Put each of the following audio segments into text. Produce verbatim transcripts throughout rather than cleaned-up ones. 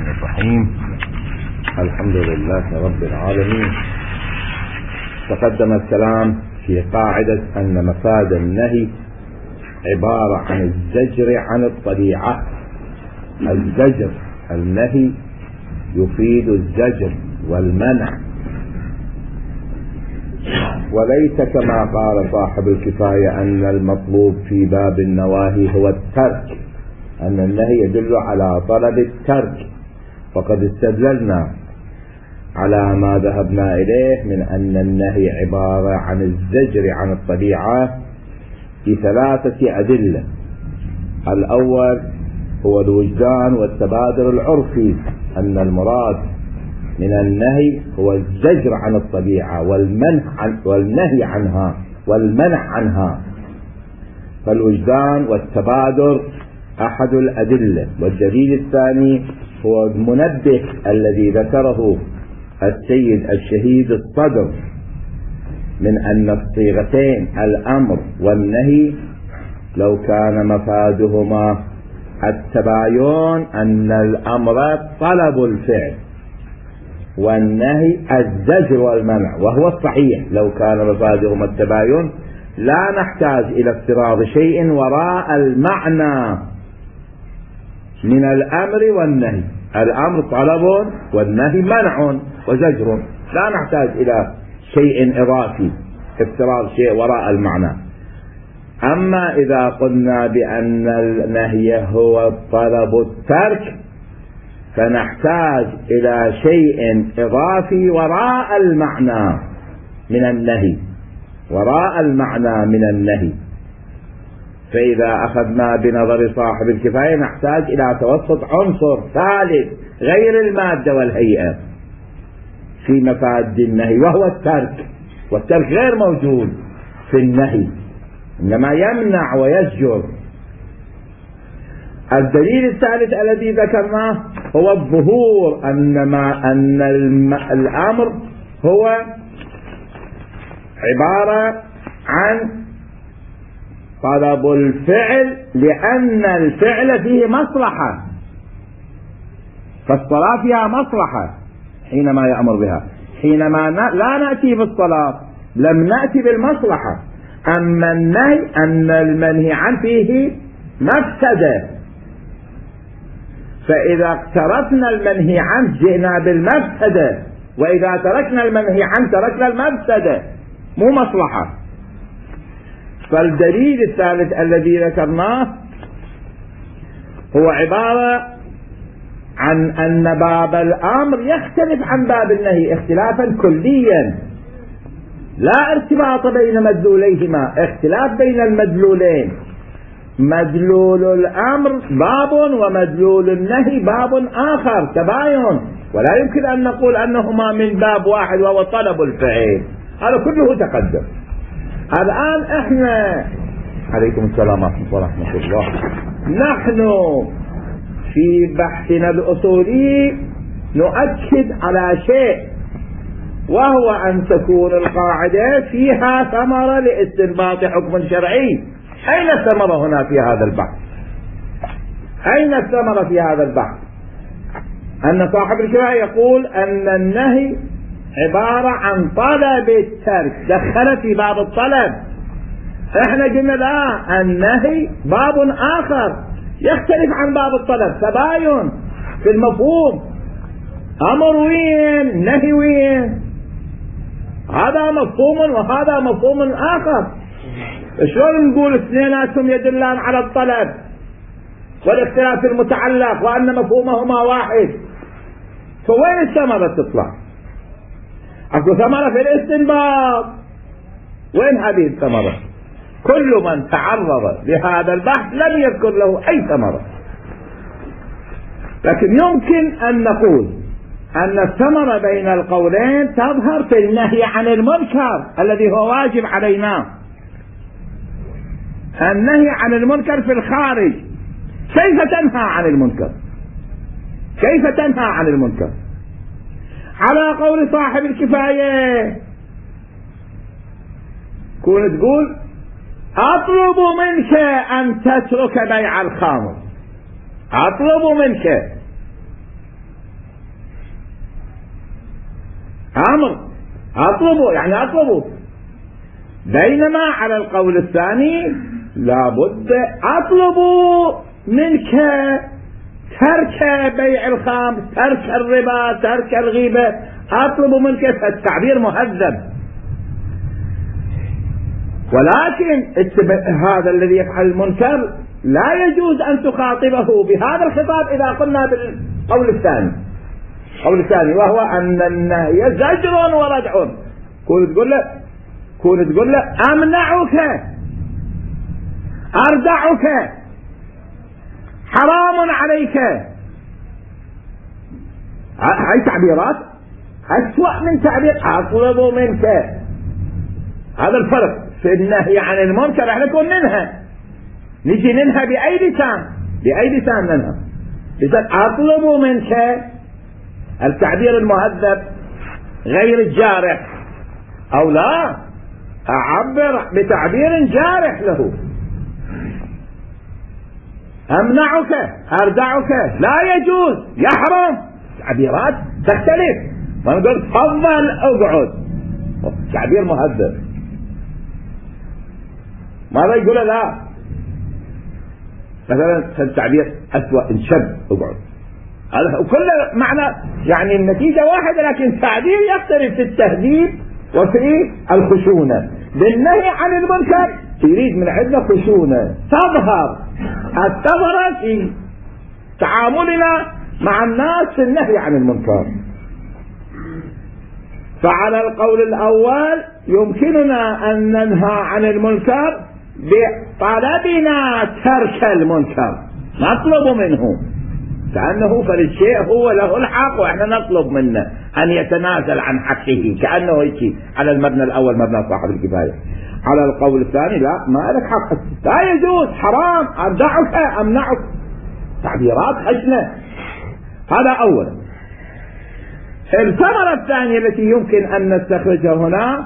الرحمن الرحيم. الحمد لله رب العالمين. تقدم الكلام في قاعدة أن مفاد النهي عبارة عن الزجر عن الطبيعة. الزجر النهي يفيد الزجر والمنع، وليس كما قال صاحب الكفاية أن المطلوب في باب النواهي هو الترك، أن النهي يدل على طلب الترك. فقد استدللنا على ما ذهبنا إليه من أن النهي عبارة عن الزجر عن الطبيعة في ثلاثة أدلة. الأول هو الوجدان والتبادر العرفي، أن المراد من النهي هو الزجر عن الطبيعة والمنع عن والنهي عنها والمنع عنها. فالوجدان والتبادر أحد الأدلة. والدليل الثاني هو المنبه الذي ذكره السيد الشهيد الصدر من أن الصيغتين الأمر والنهي لو كان مفادهما التباين أن الأمر طلب الفعل والنهي الزجر والمنع، وهو الصحيح. لو كان مفادهما التباين لا نحتاج إلى افتراض شيء وراء المعنى من الأمر والنهي. الأمر طلب والنهي منع وزجر، لا نحتاج إلى شيء إضافي افتراض شيء وراء المعنى. أما إذا قلنا بأن النهي هو طلب الترك فنحتاج إلى شيء إضافي وراء المعنى من النهي وراء المعنى من النهي. فإذا أخذنا بنظر صاحب الكفاية نحتاج إلى توسط عنصر ثالث غير المادة والهيئة في مفاد النهي، وهو الترك. والترك غير موجود في النهي، إنما يمنع ويزجر. الدليل الثالث الذي ذكرناه هو الظهور أن ما أن الأمر هو عبارة عن طلب الفعل، لأن الفعل فيه مصلحة، فالصلاة فيها مصلحة حينما يأمر بها. حينما لا نأتي بالصلاة لم نأتي بالمصلحة. أما النهي أن المنهي عنه فيه مفسدة، فإذا اقترفنا المنهي عنه جئنا بالمفسدة، وإذا تركنا المنهي عنه تركنا المفسدة، مو مصلحة. فالدليل الثالث الذي ذكرناه هو عبارة عن أن باب الأمر يختلف عن باب النهي اختلافا كليا، لا ارتباط بين مدلوليهما، اختلاف بين المدلولين. مدلول الأمر باب ومدلول النهي باب آخر، تباين، ولا يمكن أن نقول أنهما من باب واحد وهو طلب الفعل. هذا كله تقدم. الآن احنا عليكم السلام ورحمة الله، نحن في بحثنا الأصولي نؤكد على شيء، وهو أن تكون القاعدة فيها ثمرة لاستنباط حكم شرعي. أين الثمرة هنا في هذا البحث؟ أين الثمرة في هذا البحث؟ أن صاحب الكفاية يقول أن النهي عبارة عن طلب الترك، دخل في باب الطلب. احنا قلنا لا، النهي باب آخر يختلف عن باب الطلب، تباين في المفهوم. أمر وين نهي وين، هذا مفهوم وهذا مفهوم آخر. شلون نقول اثنيناتهم يدلان على الطلب والاختلاف المتعلق وأن مفهومهما واحد؟ فوين الثمرة تطلع؟ اكو ثمرة في الاستنباط. وين هذه الثمرة؟ كل من تعرض لهذا البحث لم يذكر له أي ثمرة. لكن يمكن أن نقول أن الثمرة بين القولين تظهر في النهي عن المنكر الذي هو واجب علينا. النهي عن المنكر في الخارج، كيف تنهى عن المنكر؟ كيف تنهى عن المنكر؟ على قول صاحب الكفاية كون تقول أطلب منك أن تترك بيع الخمر، أطلب منك أمر أطلبه يعني أطلبه. بينما على القول الثاني لابد أطلب منك ترك بيع الخمر، ترك الربا، ترك الغيبة، أطلب منك التعبير مهذب. ولكن هذا الذي يفعل المنكر لا يجوز أن تخاطبه بهذا الخطاب إذا قلنا بالقول الثاني. القول الثاني وهو أن النهي زجر وردع. كون تقول له كون تقول له أمنعك، أردعك، حرام عليك، هاي تعبيرات أسوأ من تعبير أطلب منك. هذا الفرق في النهي عن المنكر. احنا نكون منها نجي ننهى بأي لسان، بأي لسان ننهى. إذا أطلب منك التعبير المهذب غير الجارح، أو لا أعبر بتعبير جارح له. أمنعك، أردعك، لا يجوز، يحرم. تعبيرات تختلف. ما نقول تفضل اقعد، تعبير مهذب. ماذا يقول لا؟ مثلا التعبير أسوأ انشب اقعد. هذا وكل معنى يعني النتيجة واحدة، لكن تعبير يختلف في التهذيب وفي الخشونة. بالنهي عن المنكر يريد من عندنا خشونة تظهر الثغرة في تعاملنا مع الناس في النهي عن المنكر. فعلى القول الأول يمكننا أن ننهى عن المنكر بطلبنا ترك المنكر، نطلب منه كأنه فالشيء هو له الحق وإحنا نطلب منه أن يتنازل عن حقه، كأنه هيك. على المبنى الأول مبنى صاحب الكفاية. على القول الثاني لا، ما لك حق، لا يجوز، حرام، أردعك، أمنعك. تعبيرات خشنة. هذا أولا. الثمرة الثانية التي يمكن أن نستخرجها هنا،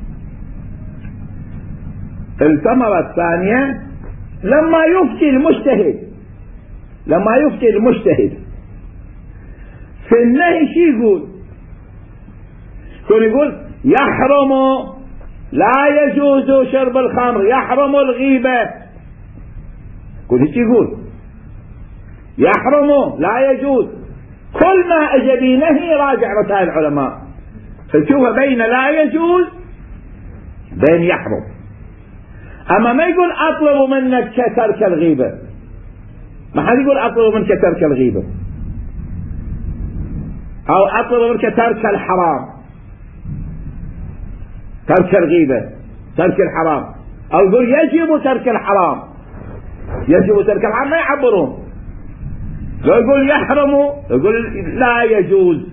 الثمرة الثانية لما يفتي المجتهد لما يفتي المجتهد في النهي شي يقول؟ يكون يقول يحرم، لا يجوز شرب الخمر، يحرم الغيبة. يقول ايش يقول؟ يحرم، لا يجوز. كل ما اجى بنهي راجع رسائل العلماء، فتشوفها بين لا يجوز بين يحرم. اما ما يقول اطلب منك ترك الغيبة، ما حد يقول اطلب منك ترك الغيبة، او اطلب منك ترك الحرام، ترك الغيبة، ترك الحرام، او يقول يجب ترك الحرام، يجب ترك الحرام، ما يعبرون. لو يقول يحرم يقول لا يجوز،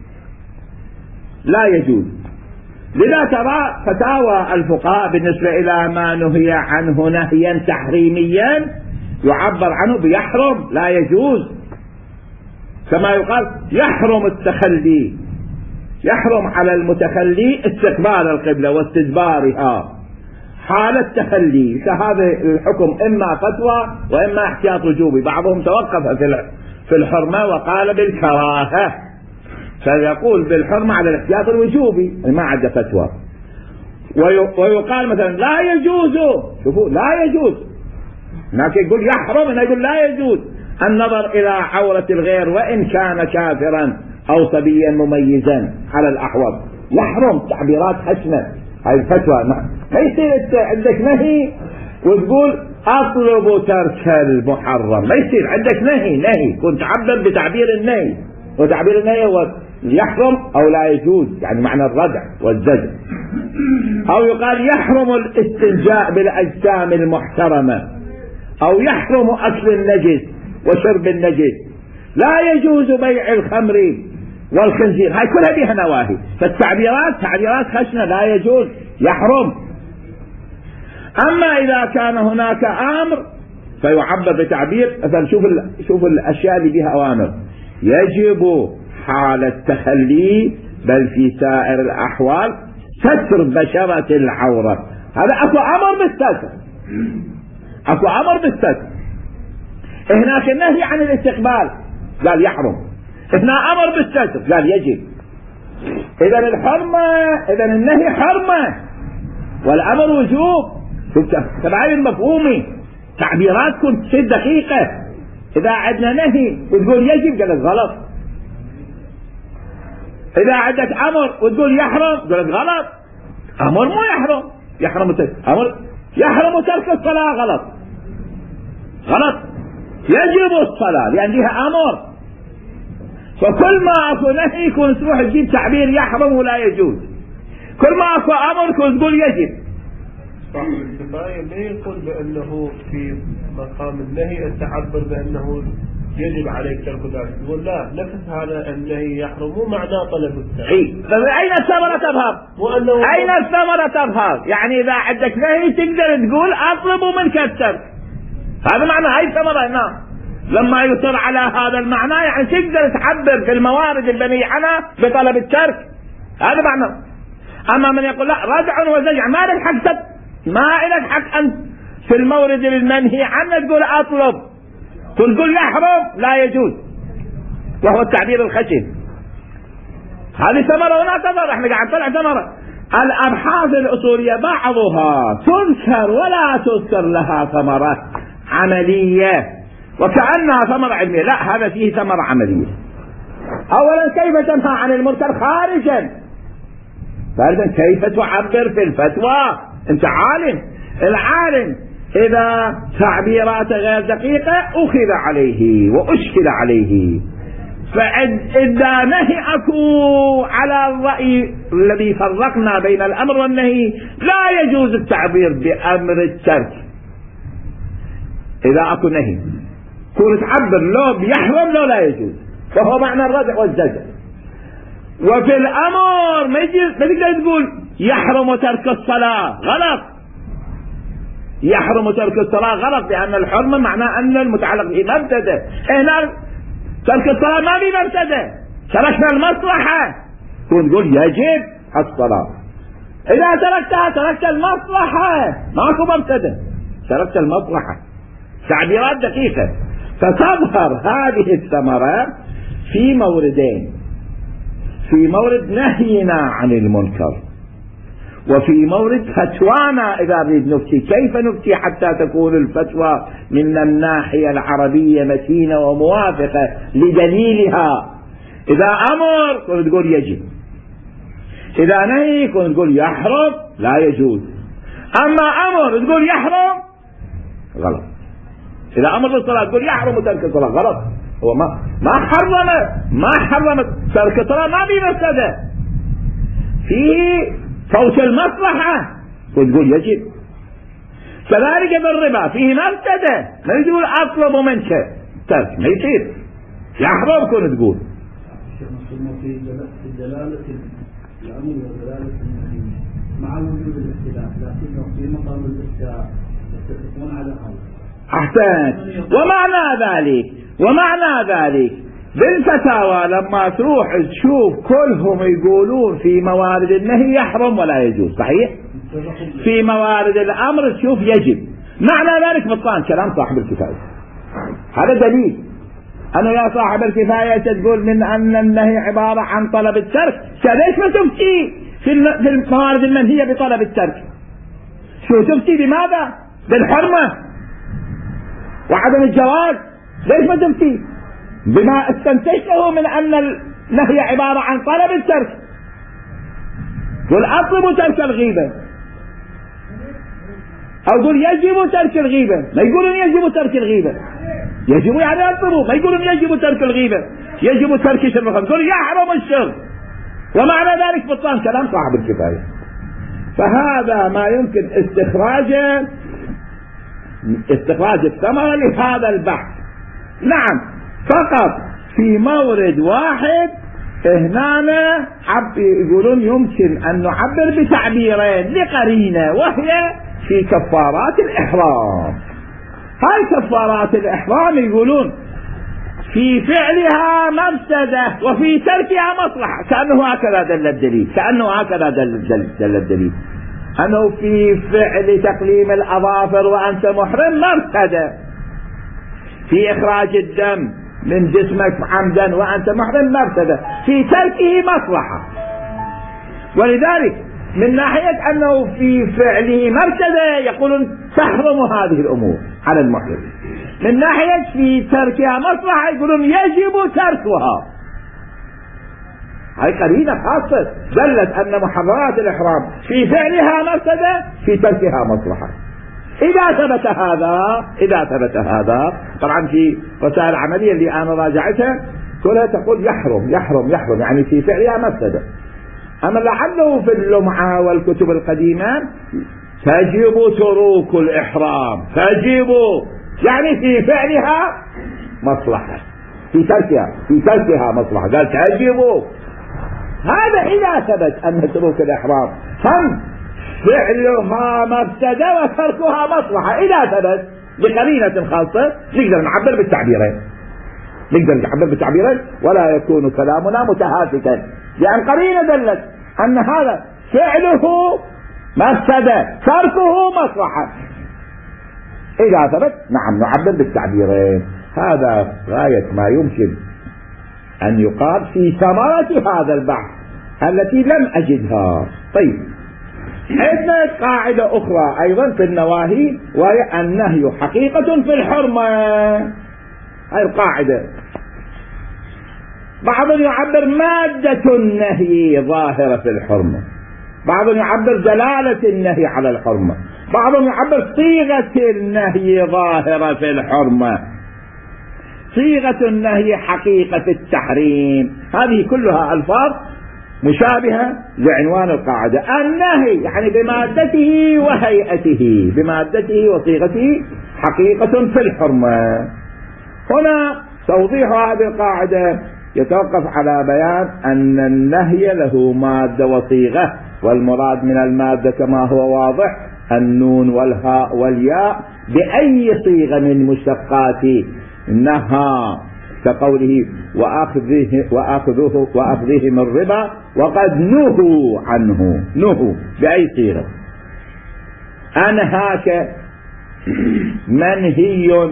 لا يجوز. لذا ترى فتاوى الفقهاء بالنسبة إلى ما نهي عنه نهيا تحريميا يعبر عنه بيحرم، لا يجوز. كما يقال يحرم التخلي، يحرم على المتخلي استقبال القبلة واستدبارها حال التخلي. فهذا الحكم إما فتوى وإما احتياط وجوبي. بعضهم توقف في الحرمة وقال بالكراهة، فيقول بالحرمة على الاحتياط الوجوبي ما عدا فتوى. ويقال مثلا لا يجوز، شوفوا لا يجوز، هناك يقول يحرم، هنا يقول لا يجوز النظر إلى عورة الغير وإن كان كافرا أو صبيا مميزا على الأحوط. يحرم، تعبيرات حسنة. هاي الفتوى ما يصير عندك نهي وتقول أطلب ترك المحرم، ما يصير عندك نهي نهي كنت تعبر بتعبير النهي، وتعبير النهي هو يحرم أو لا يجوز، يعني معنى الردع والزجر. أو يقال يحرم الاستنجاء بالأجسام المحترمة، أو يحرم أكل النجس وشرب النجس، لا يجوز بيع الخمر والخنزير. هاي كلها بها نواهي. فالتعبيرات تعبيرات خشنة، لا يجوز، يحرم. أما إذا كان هناك أمر فيعبر بتعبير مثلا، شوف شوف الأشياء اللي بها أوامر: يجب حال التخلي بل في سائر الأحوال ستر بشرة العورة. هذا أكو أمر بالستر، أكو أمر بالستر. هناك النهي عن الاستقبال قال يحرم، هنا أمر بالستر قال يجب. إذا الحرمة إذا النهي حرمة والأمر وجوب. تبعين مفهومي تعبيراتكم ست دقيقة. إذا عندنا نهي وتقول يجب قالت غلط، إذا عندك أمر وتقول يحرم قالت غلط. أمر مو يحرم، يحرم ترك أمر يحرم ترك الصلاة غلط غلط، يجب الصلاة لأن فيها أمر. فكل ما أكو نهي كنت تروح تجيب تعبير يحرم ولا يجوز، كل ما أكو أمر كنت تقول يجب. صاحب الكفاية لا يقول بأنه في مقام النهي التعبر بأنه يجب عليك ترك ذلك، يقول لا، نفس هذا النهي يحرم مو معناه طلب الترك. أين الثمرة تظهر؟ أين الثمرة تظهر؟ يعني إذا عندك نهي تقدر تقول أطلب منك الترك، هذا معنى هاي الثمرة هنا. لما يصر على هذا المعنى يعني تقدر تعبر في الموارد المنهي عنها بطلب الترك، هذا معنى. أما من يقول لا ردع وزجع ما لك حق تت... ما لك حق أن في المورد المنهي عنه تقول أطلب، تقول يحرم لا يجوز، وهو التعبير الخشن. هذه ثمرة ولا تظهر، احنا قاعد نطلع ثمرة. الأبحاث الأصولية بعضها تذكر ولا تذكر لها ثمرة عملية وكأنها ثمرة علمية، لا، هذا فيه ثمرة عملية. أولا كيف تنهى عن المنكر خارجا؟ فإذا كيف تعبر في الفتوى؟ أنت عالم، العالم إذا تعبيراته غير دقيقة أخذ عليه وأشكل عليه. فإذا نهي أكو على الرأي الذي فرقنا بين الأمر والنهي لا يجوز التعبير بأمر الترك. إذا أكو نهي كون تعبر لو بيحرم لو لا يجوز، وهو معنى الردع والزجر. وفي الأمر ما تقدر تقول يحرم ترك الصلاة، غلط. يحرم ترك الصلاة غلط، لأن الحرمة معناه أن المتعلق به مبتدأ. هنا ترك الصلاة ما في مبتدأ، تركنا المصلحة، تقول يجب الصلاة. إذا تركتها تركت المصلحة، ماكو مبتدأ، تركت المصلحة. تعبيرات دقيقة. فتظهر هذه الثمرة في موردين: في مورد نهينا عن المنكر، وفي مورد فتوانا إذا نريد نفتي. كيف نفتي حتى تكون الفتوى من الناحية العربية متينة وموافقة لدليلها؟ إذا أمر كنت تقول يجب، إذا نهي كنت تقول يحرم لا يجوز. أما أمر تقول يحرم غلط. إذا أمر بالصلاة تقول يحرم ترك الصلاة غلط. هو ما ما حرم ما حرم ترك الصلاة، ما في مفسدة، فيه فوت المصلحة وتقول يجب. كذلك بالربا فيه مفسدة، ما يقول أطلب منك ترك، ما يصير، يحرم كن تقول. في دلالة الأمر ودلالة النهي مع وجود الاختلاف، لكنه في مقام الإفتاء يتفقون على هذا. أحسن. ومعنى ذلك ومعنى ذلك بالفتاوى لما تروح تشوف كلهم يقولون في موارد النهي يحرم ولا يجوز، صحيح؟ في موارد الأمر تشوف يجب. معنى ذلك بطلان كلام صاحب الكفاية. هذا دليل. أنا يا صاحب الكفاية تقول من أن النهي عبارة عن طلب الترك، ليش ما تفتي في الموارد المنهية بطلب الترك؟ شو تفتي بماذا؟ بالحرمة وعدم الجواز. ليش ما تفتي بما استنتجته من أن النهي عبارة عن طلب الترك؟ قل أطلب ترك الغيبة، أو قل يجب ترك الغيبة. ما يقولون يجب ترك الغيبة، يجب يعني أطلبوا. ما يقولون يجب ترك الغيبة، يجب ترك شرب الخمر. قل يحرم الشرب. ومعنى ذلك بطلان كلام صاحب الكفاية. فهذا ما يمكن استخراجه استخراج الثمرة لهذا البحث. نعم، فقط في مورد واحد هنا يقولون يمكن أن نعبر بتعبيرين لقرينة، وهي في كفارات الإحرام. هاي كفارات الإحرام يقولون في فعلها مفسدة وفي تركها مصلحة، كأنه هكذا دل الدليل، كأنه هكذا دل, دل الدليل أنه في فعل تقليم الأظافر وأنت محرم مفسدة، في إخراج الدم من جسمك عمدا وأنت محرم مفسدة، في تركه مصلحة. ولذلك من ناحية أنه في فعله مرتدة يقولون تحرم هذه الأمور على المحرم، من ناحية في تركها مصلحة يقولون يجب تركها. هاي قرينة خاصة دلت أن محرمات الإحرام في فعلها مرتدة في تركها مصلحة. إذا ثبت هذا إذا ثبت هذا طبعا في رسائل العملية اللي أنا راجعتها كلها تقول يحرم يحرم يحرم يعني في فعلها مفسدة. أما لعله في اللمعة والكتب القديمة تجب تروك الإحرام، تجب يعني في فعلها مصلحة، في تركها في تركها مصلحة، قال تجب. هذا إذا ثبت أن تروك الإحرام هم فعلها مفسدة وتركها مصلحة، إذا ثبت بقرينة خاصة نقدر نعبر بالتعبيرين، نقدر نعبر بالتعبيرين ولا يكون كلامنا متهافكا، لأن قرينة دلت أن هذا فعله مفسدة تركه مصلحة. إذا ثبت نعم نعبر بالتعبيرين. هذا غاية ما يمكن أن يقال في ثمرة هذا البحث التي لم أجدها. طيب عندنا قاعدة أخرى أيضا في النواهي وهي النهي حقيقة في الحرمة. هذه القاعدة بعض يعبر مادة النهي ظاهرة في الحرمة، بعض يعبر دلالة النهي على الحرمة، بعض يعبر صيغة النهي ظاهرة في الحرمة، صيغة النهي حقيقة التحريم. هذه كلها ألفاظ مشابهة لعنوان القاعدة. النهي يعني بمادته وهيئته، بمادته وصيغته حقيقة في الحرمة. هنا توضيح هذه القاعدة يتوقف على بيان أن النهي له مادة وصيغة، والمراد من المادة كما هو واضح النون والهاء والياء بأي صيغة من مشتقات نهى، كقوله وأخذه وأخذه وأخذهم الربا وقد نهوا عنه، نهوا بأي صيغة. أنهاك منهي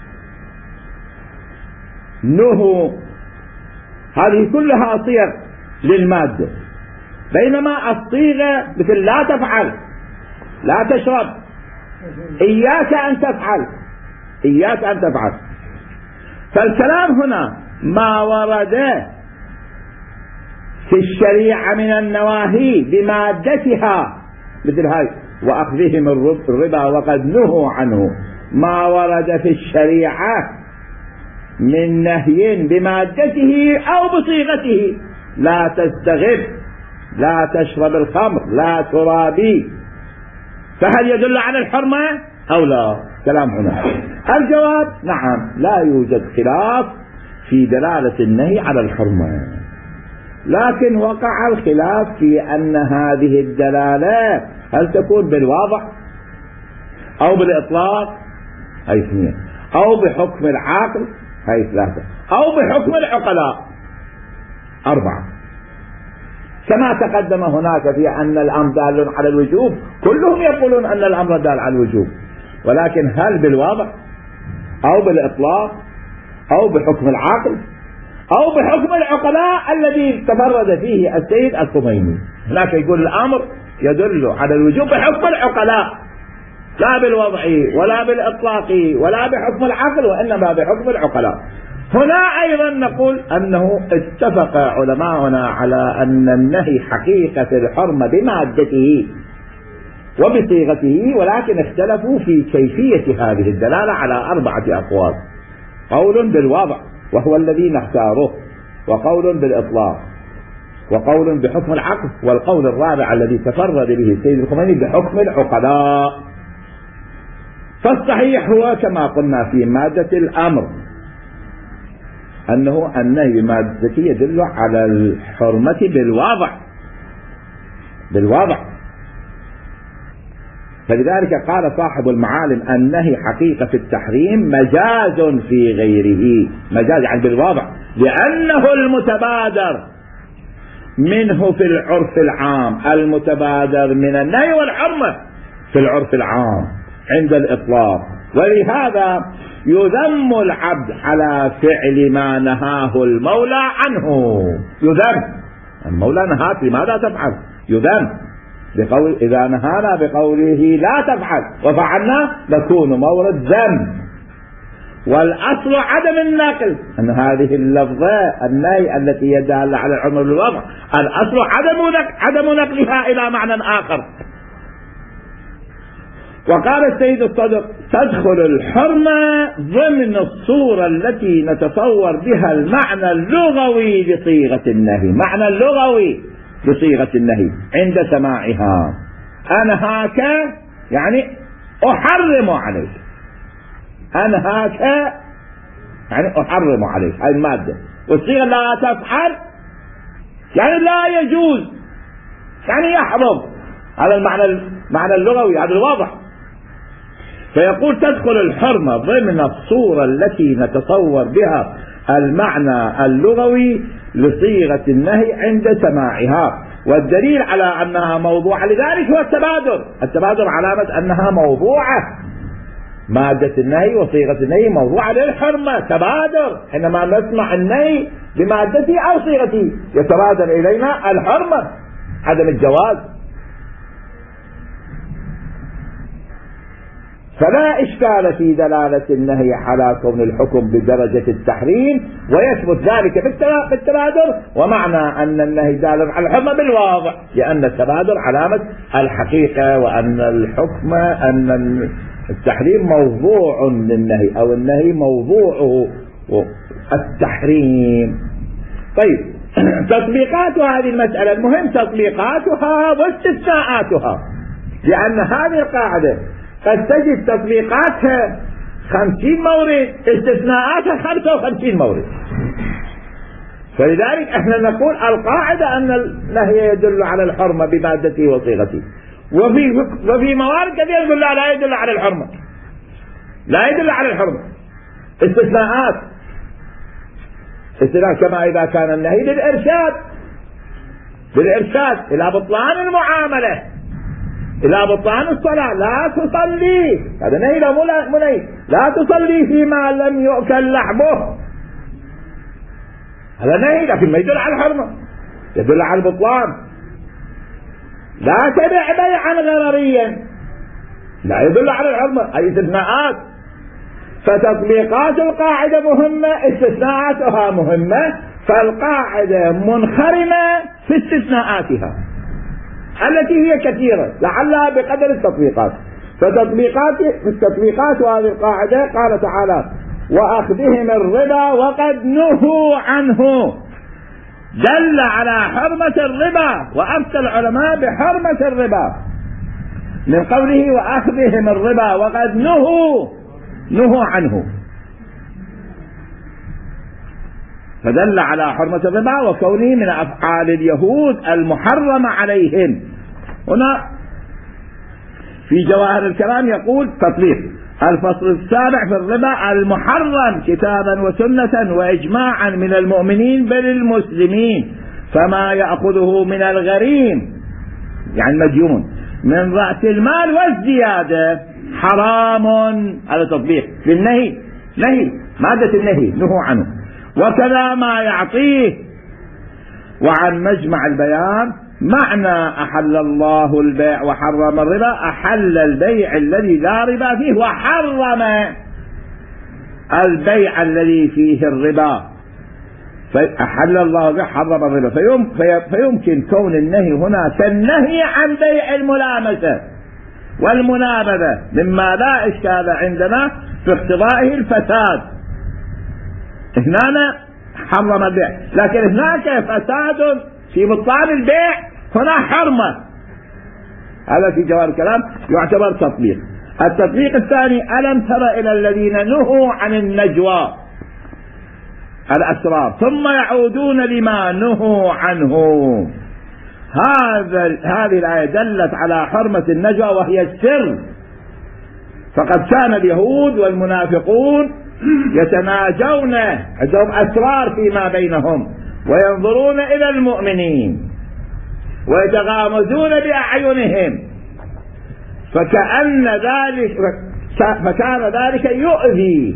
نهوا، هذه كلها صيغ للمادة، بينما الصيغة مثل لا تفعل، لا تشرب، إياك أن تفعل، إياك أن تفعل. فالكلام هنا ما ورد في الشريعة من النواهي بمادتها مثل هاي وأخذهم الربا وقد نهوا عنه، ما ورد في الشريعة من نهي بمادته أو بصيغته، لا تستغب، لا تشرب الخمر، لا ترابي، فهل يدل على الحرمة أو لا؟ كلام هنا الجواب نعم، لا يوجد خلاف في دلالة النهي على الحرمة، لكن وقع الخلاف في أن هذه الدلالة هل تكون بالواضح أو بالإطلاق، هاي اثنين، أو بحكم العاقل، هاي ثلاثة، أو بحكم العقلاء، أربعة. كما تقدم هناك في أن الأمر دال على الوجوب، كلهم يقولون أن الأمر دال على الوجوب، ولكن هل بالواضح أو بالإطلاق أو بحكم العاقل أو بحكم العقلاء الذي تفرد فيه السيد الخميني. هناك يقول الأمر يدل على الوجوب بحكم العقلاء، لا بالوضع ولا بالإطلاق ولا بحكم العقل، وإنما بحكم العقلاء. هنا أيضا نقول أنه اتفق علماؤنا على أن النهي حقيقة الحرمة بمادته وبصيغته، ولكن اختلفوا في كيفية هذه الدلالة على أربعة أقوال: قول بالوضع وهو الذي نختاره، وقول بالإطلاق، وقول بحكم العقل، والقول الرابع الذي تفرد به السيد الخميني بحكم العقلاء. فالصحيح هو كما قلنا في مادة الأمر أنه النهي بمادته يدل على الحرمة بالوضع، بالوضع. فلذلك قال صاحب المعالم النهي حقيقة التحريم مجاز في غيره، مجاز يعني بالوضع، لأنه المتبادر منه في العرف العام، المتبادر من النهي والحرمة في العرف العام عند الإطلاق. ولهذا يذم العبد على فعل ما نهاه المولى عنه، يذم، المولى نهاك لماذا تفعل، يذم بقول إذا نهانا بقوله لا تفعل وفعلنا نكون مورد ذم. والأصل عدم النقل، أن هذه اللفظة النهي التي يدل على الحرمة بالوضع الأصل عدم عدم نقلها إلى معنى آخر. وقال السيد الصدق تدخل الحرمة ضمن الصورة التي نتصور بها المعنى اللغوي لصيغة النهي، معنى اللغوي لصيغة النهي عند سماعها. أنهاك يعني أحرم عليك، أنهاك يعني أحرم عليك، هذه المادة. والصيغة لا تفعل يعني لا يجوز، يعني يحرم. هذا المعنى المعنى اللغوي، هذا الواضح. فيقول تدخل الحرمة ضمن الصورة التي نتصور بها المعنى اللغوي لصيغة النهي عند سماعها. والدليل على أنها موضوعة لذلك هو التبادر. التبادر علامة أنها موضوعة، مادة النهي وصيغة النهي موضوعة للحرمة. تبادر حينما نسمع النهي بمادته أو صيغته يتبادر إلينا الحرمة، عدم الجواز. فلا إشكال في دلالة النهي على كون الحكم بدرجة التحريم، ويثبت ذلك بالتبادر. ومعنى أن النهي دال على الحرمة بالواضح، لأن التبادر علامة الحقيقة، وأن الحكم أن التحريم موضوع للنهي أو النهي موضوعه التحريم. طيب تطبيقات هذه المسألة المهم تطبيقاتها واستثناءاتها، لأن هذه القاعدة قد تجد تطبيقاتها خمسين مورد، استثناءاتها خمسة وخمسين مورد. فلذلك احنا نقول القاعدة أن النهي يدل على الحرمة بمادته وصيغته، وفي وفي موارد كثيرة يقول لا لا يدل على الحرمة، لا يدل على الحرمة. استثناءات، استثناء كما إذا كان النهي للإرشاد، للإرشاد إلى بطلان المعاملة، إلى بطلان الصلاة، لا تصلي، هذا نهي لا مو نهي، لا تصلي فيما لم يؤكل لحمه، هذا نهي لكن ما يدل على الحرمة، يدل على البطلان. لا تبع بيعا غرريا، لا يدل على الحرمة. أي استثناءات. فتطبيقات القاعدة مهمة، استثناءاتها مهمة، فالقاعدة منخرمة في استثناءاتها التي هي كثيرة لعلها بقدر التطبيقات. فتطبيقات التطبيقات هذه القاعدة قال تعالى وأخذهم الربا وقد نهوا عنه، دل على حرمة الربا، وأفتى العلماء بحرمة الربا من قوله وأخذهم الربا وقد نهوا نهوا عنه، فدل على حرمة الربا وكونه من أفعال اليهود المحرمة عليهم. هنا في جواهر الكلام يقول تطبيق الفصل السابع في الربا المحرم كتابا وسنة وإجماعا من المؤمنين بل المسلمين، فما يأخذه من الغريم يعني مديون من رأس المال والزيادة حرام. هذا تطبيق للنهي، نهي مادة النهي نهوا عنه. وكذا ما يعطيه. وعن مجمع البيان معنى أحل الله البيع وحرم الربا، أحل البيع الذي لا ربا فيه وحرم البيع الذي فيه الربا. فأحل الله البيع حرم الربا، فيم فيمكن كون النهي هنا كالنهي عن بيع الملامسة والمنابذة مما لا إشكال عندنا في اقتضائه الفساد. هنا حرم البيع، لكن هناك فساد في بطلان البيع، هنا حرمة. هذا في جواب الكلام يعتبر تطبيق. التطبيق الثاني ألم تر إلى الذين نهوا عن النجوى الأسرار ثم يعودون لما نهوا عنه. هذا هذه الآية دلت على حرمة النجوى وهي السر، فقد كان اليهود والمنافقون يتناجون عندهم أسرار فيما بينهم وينظرون إلى المؤمنين ويتغامزون بأعينهم، فكأن ذلك فكان ذلك يؤذي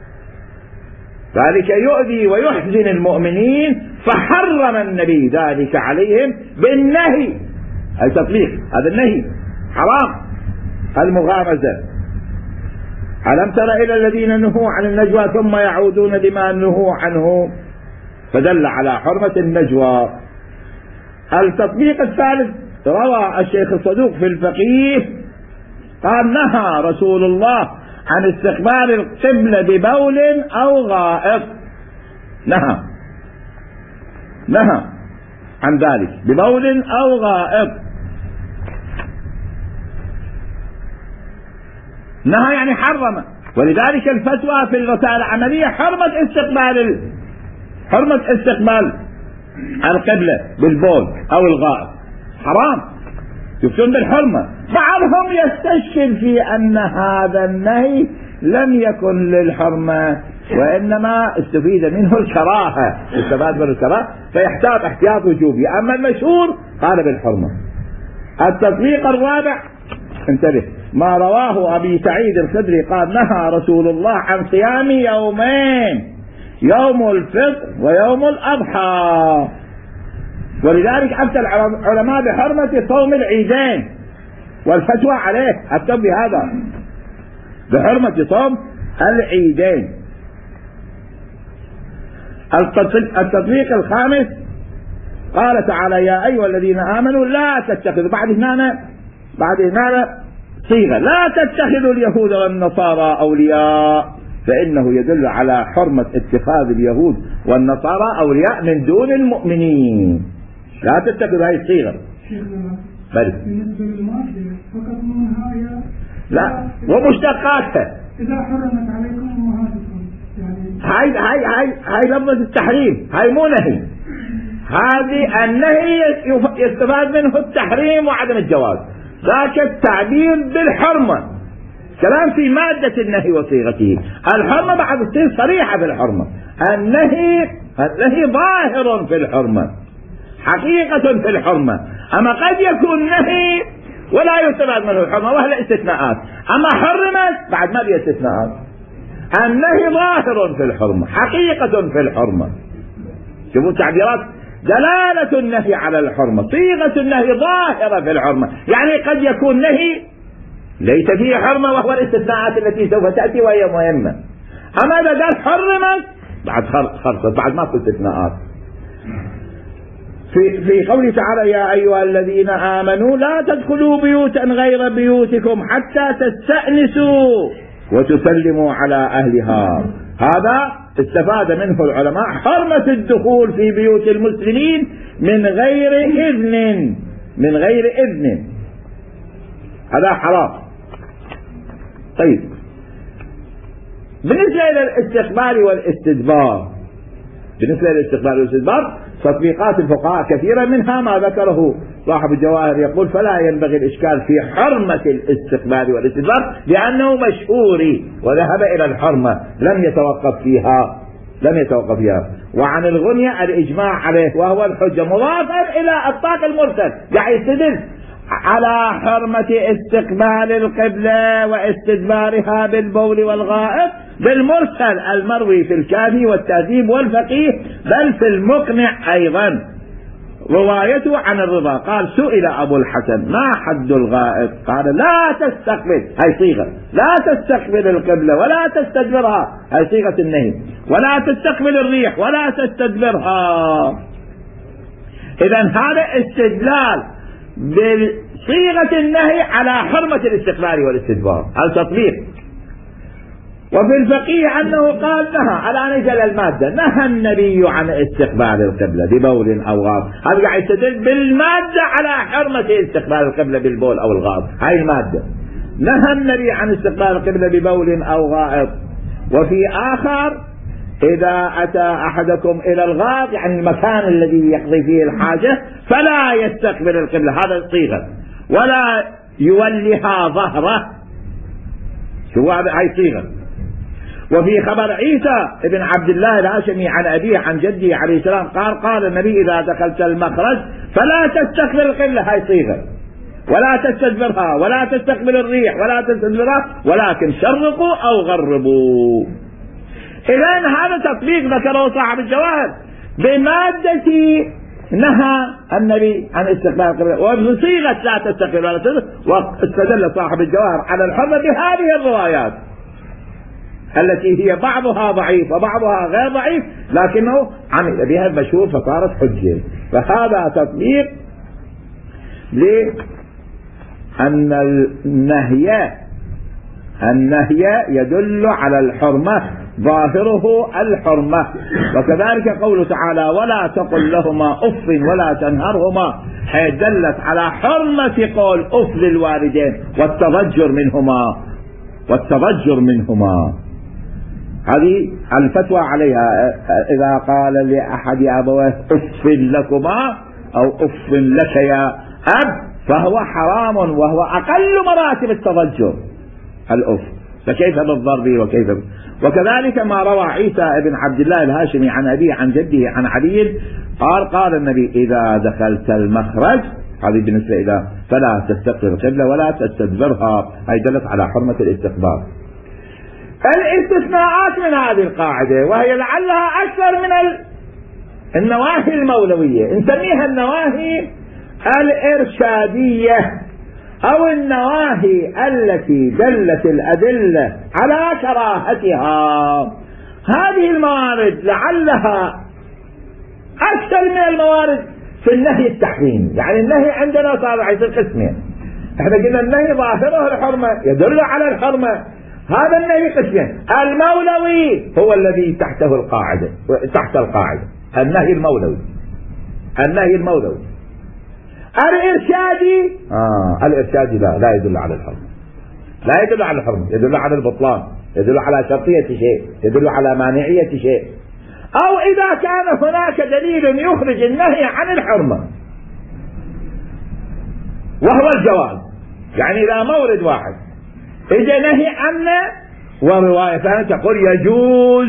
ذلك يؤذي ويحزن المؤمنين، فحرم النبي ذلك عليهم بالنهي هاي تطبيق، هذا النهي حرام المغامزة. ألم تر إلى الذين نهوا عن النجوى ثم يعودون لما نهوا عنه، فدل على حرمة النجوى. التطبيق الثالث روى الشيخ الصدوق في الفقيه قال نهى رسول الله عن استقبال القبلة ببول أو غائط، نهى نهى عن ذلك ببول أو غائط، نهى يعني حرم. ولذلك الفتوى في الرسائل العملية حرمة استقبال حرمة استقبال القبلة بالبول أو الغائط، حرام، يفتون بالحرمة. بعضهم يستشكل في أن هذا النهي لم يكن للحرمة وإنما استفيد منه الكراهة، استفاد منه الكراهة فيحتاط احتياط وجوبي، أما المشهور قال بالحرمة. التطبيق الرابع انتبه ما رواه أبي سعيد الخدري قال نهى رسول الله عن صيام يومين، يوم الفطر ويوم الأضحى، ولذلك أفتى العلماء بحرمة صوم العيدين والفتوى عليه أفتى بهذا بحرمة صوم العيدين. التطبيق الخامس قال تعالى يا أيها الذين آمنوا لا تتخذوا، بعد هنا بعد هنا صيغة لا تتخذوا اليهود والنصارى أولياء، فإنه يدل على حرمة اتخاذ اليهود والنصارى أولياء من دون المؤمنين. لا تتخذوا هذه الصيغة. بل بالنسبة للمادة فقط منها يا لا ومشتقاتها إذا حرمت عليكم أمهاتكم، يعني هاي هاي هاي هاي لفظة التحريم، هاي مو نهي، هذه النهي يستفاد منه التحريم وعدم الجواز، ذاك التعبير بالحرمة كلام في مادة النهي وصيغته. الحرمة بعد تصير صريحة في الحرمة، النهي النهي ظاهر في الحرمة حقيقة في الحرمة، أما قد يكون نهي ولا يستفاد منه الحرمة وهي استثناءات، أما حرمت بعد ما بها استثناءات. النهي ظاهر في الحرمة حقيقة في الحرمة، شوفوا تعبيرات دلالة النهي على الحرمة، صيغة النهي ظاهرة في الحرمة، يعني قد يكون نهي ليس فيه حرمة وهو الاستثناءات التي سوف تأتي وهي مهمة، أما إذا قال حرمت بعد خرصت بعد ما في استثناءات. في في قوله تعالى يا أيها الذين آمنوا لا تدخلوا بيوتا غير بيوتكم حتى تستأنسوا وتسلموا على أهلها، هذا استفاد منه العلماء حرمة الدخول في بيوت المسلمين من غير إذن، من غير إذن هذا حرام. طيب بالنسبة إلى الاستقبال والاستدبار، بالنسبة للاستقبال والاستدبار تطبيقات الفقهاء كثيرة، منها ما ذكره صاحب الجواهر يقول فلا ينبغي الإشكال في حرمة الاستقبال والاستدبار لأنه مشهوري وذهب إلى الحرمة لم يتوقف فيها لم يتوقف فيها. وعن الغنية الإجماع عليه وهو الحجة مضافا إلى الطاق المرسل، يعني يستدل على حرمة استقبال القبلة واستدبارها بالبول والغائط بالمرسل المروي في الكافي والتهذيب والفقيه، بل في المقنع أيضا روايته عن الرضا قال سئل أبو الحسن ما حد الغائط قال لا تستقبل، هاي صيغة لا تستقبل القبلة ولا تستدبرها، هاي صيغة النهي، ولا تستقبل الريح ولا تستدبرها. إذن هذا استدلال بصيغة النهي على حرمة الاستقبال والاستدبار التطبيق. وفي الفقيه أنه قال نهى على نزل المادة، نهى النبي عن استقبال القبلة ببول أو غائط، هذا قاعد يستدل بالمادة على حرمة استقبال القبلة بالبول أو الغائط، هاي المادة نهى النبي عن استقبال القبلة ببول أو غائط. وفي آخر إذا أتى أحدكم إلى الغائط يعني المكان الذي يقضي فيه الحاجة فلا يستقبل القبلة، هذا الصيغة، ولا يوليها ظهره، شو هذا هاي صيغة. وفي خبر عيسى ابن عبد الله الهاشمي عن أبيه عن جده عليه السلام قال قال النبي إذا دخلت المخرج فلا تستقبل القبلة، هاي صيغة، ولا تستدبرها ولا تستقبل الريح ولا تستدبرها ولكن شرقوا أو غربوا. إذن هذا تطبيق ذكره صاحب الجواهر بمادة نهى النبي عن استقبال القبلة وبصيغة لا تستقبل ولا تستقبل، واستدل صاحب الجواهر على الحرمة بهذه الروايات التي هي بعضها ضعيف وبعضها غير ضعيف، لكنه عمل بها المشهور فصارت حجة. فهذا تطبيق لأن النهي النهي يدل على الحرمة، ظاهره الحرمة. وكذلك قوله تعالى ولا تقل لهما أف ولا تنهرهما، حيث دلت على حرمة قول أف للوالدين والتضجر منهما والتضجر منهما. هذه الفتوى عليها إذا قال لأحد أبويه أف لكما أو أف لك يا أب فهو حرام، وهو أقل مراتب التضجر الأف، فكيف بالضرب وكيف ب... وكذلك ما روى عيسى بن عبد الله الهاشمي عن أبيه عن جده عن علي قال قال النبي إذا دخلت المخرج، هذه بالنسبة إلى فلا تستقبل القبلة ولا تستدبرها، هي دلت على حرمة الاستقبال. الاستثناءات من هذه القاعدة وهي لعلها أكثر من النواهي المولوية، نسميها النواهي الإرشادية أو النواهي التي دلت الأدلة على كراهتها. هذه الموارد لعلها أكثر من الموارد في النهي التحريم، يعني النهي عندنا صار عيد القسمين، احنا قلنا النهي ظاهره الحرمة يدل على الحرمة، هذا النهي قسمين، المولوي هو الذي تحته القاعدة تحت القاعدة النهي المولوي النهي المولوي الإرشادي آه الإرشادي لا لا يدل على الحرمة، لا يدل على الحرمة، يدل على البطلان، يدل على شرطية شيء، يدل على مانعية شيء، أو إذا كان هناك دليل يخرج النهي عن الحرمة وهو الجواز، يعني إذا مورد واحد إذا نهي عنه ورواية ثانية تقول يجوز،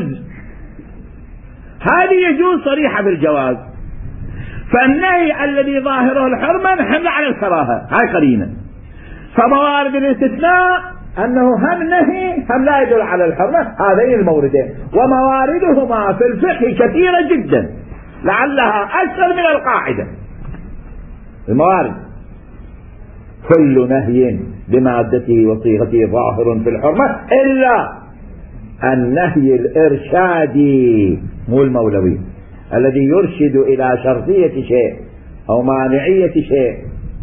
هذه يجوز صريحة بالجواز، فالنهي الذي ظاهره الحرمة نحمل على الكراهة، هاي قرينة. فموارد الاستثناء أنه هم نهي هم لا يدل على الحرمة، هذين الموردين، ومواردهما في الفقه كثيرة جدا لعلها أكثر من القاعدة. الموارد كل نهي بمادته وصيغته ظاهر في الحرمة إلا النهي الإرشادي مو المولوي الذي يرشد إلى شرطية شيء أو مانعية شيء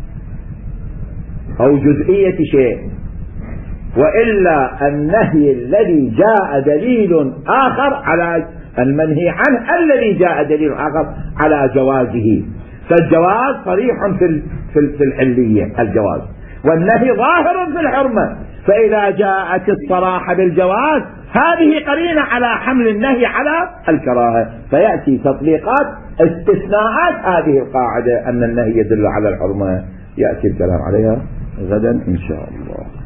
أو جزئية شيء، وإلا النهي الذي جاء دليل آخر على المنهي عنه الذي جاء دليل آخر على جوازه، فالجواز صريح في في الحلية الجواز، والنهي ظاهر في الحرمة، فإذا جاءت الصراحة بالجواز هذه قرينة على حمل النهي على الكراهة، فيأتي تطبيقات استثناءات هذه القاعدة أن النهي يدل على الحرمة، يأتي الكلام عليها غدا إن شاء الله.